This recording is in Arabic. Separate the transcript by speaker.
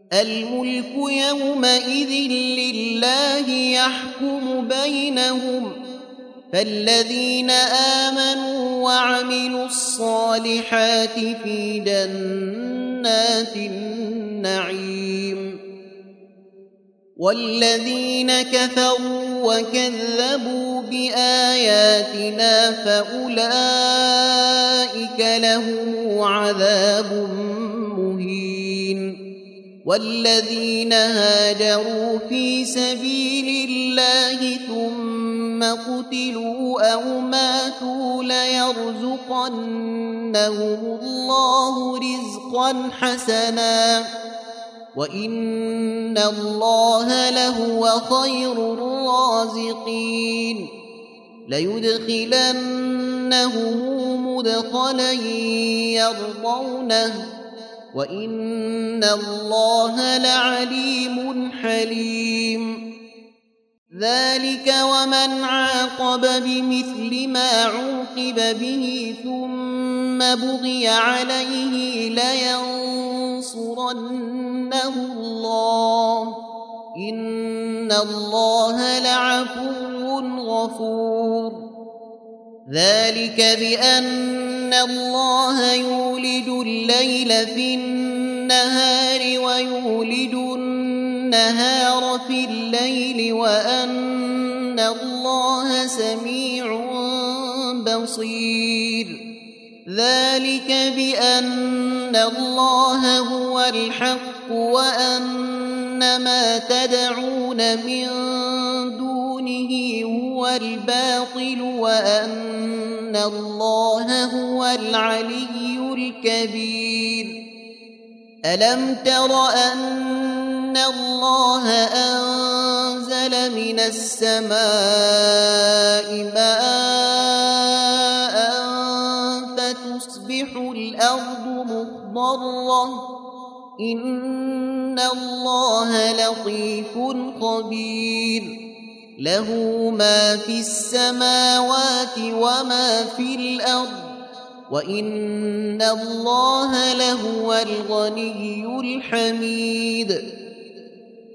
Speaker 1: الملك يومئذ لله يحكم بينهم فالذين آمنوا وعملوا الصالحات في جنات النعيم والذين كفروا وكذبوا بآياتنا فأولئك لهم عذاب مهين والذين هاجروا في سبيل الله ثم قتلوا أو ماتوا ليرزقنهم الله رزقا حسنا وإن الله لهو خير الرازقين ليدخلنهم مدخلا يرضونه وإن الله لعليم حليم ذلك ومن عاقب بمثل ما عوقب به ثم بغي عليه لينصرنه الله إن الله لعفو غفور ذلك بأن الله يولج الليل في النهار ويولج النهار في الليل وأن الله سميع بصير ذلك بأن الله هو الحق وأن ما تدعون من دونه هو الباطل وأن الله هو العلي الكبير ألم تر أن الله أنزل من السماء ماء فتصبح الأرض مخضرة إن الله لطيف خبير له ما في السماوات وما في الأرض وإن الله لهو الغني الحميد